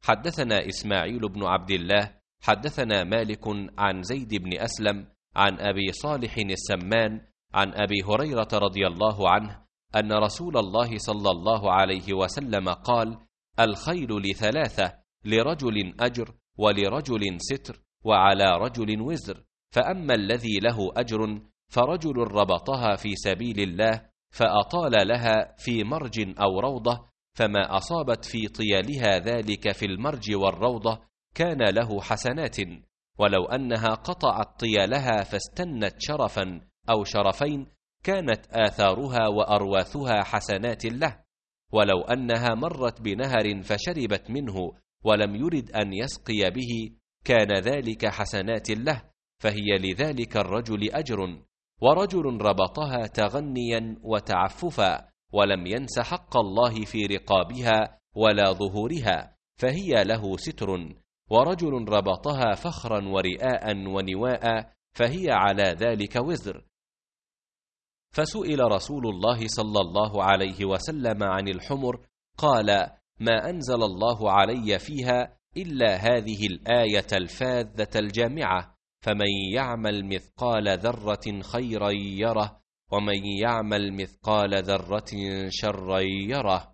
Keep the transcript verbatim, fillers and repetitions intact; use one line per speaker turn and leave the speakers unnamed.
حدثنا إسماعيل بن عبد الله حدثنا مالك عن زيد بن أسلم عن أبي صالح السمان عن أبي هريرة رضي الله عنه أن رسول الله صلى الله عليه وسلم قال: الخيل لثلاثة، لرجل أجر، ولرجل ستر، وعلى رجل وزر. فأما الذي له أجر فرجل ربطها في سبيل الله فأطال لها في مرج أو روضة، فما أصابت في طيالها ذلك في المرج والروضة كان له حسنات، ولو أنها قطعت طيالها فاستنت شرفا أو شرفين كانت آثارها وأرواثها حسنات له، ولو أنها مرت بنهر فشربت منه ولم يرد أن يسقي به كان ذلك حسنات له، فهي لذلك الرجل أجر. ورجل ربطها تغنيا وتعففا ولم ينس حق الله في رقابها ولا ظهورها فهي له ستر. ورجل ربطها فخرا ورئاء ونواء فهي على ذلك وزر. فسئل رسول الله صلى الله عليه وسلم عن الحمر قال: ما أنزل الله علي فيها إلا هذه الآية الفاذة الجامعة: فمن يعمل مثقال ذرة خيرا يره، ومن يعمل مثقال ذرة شرا يره.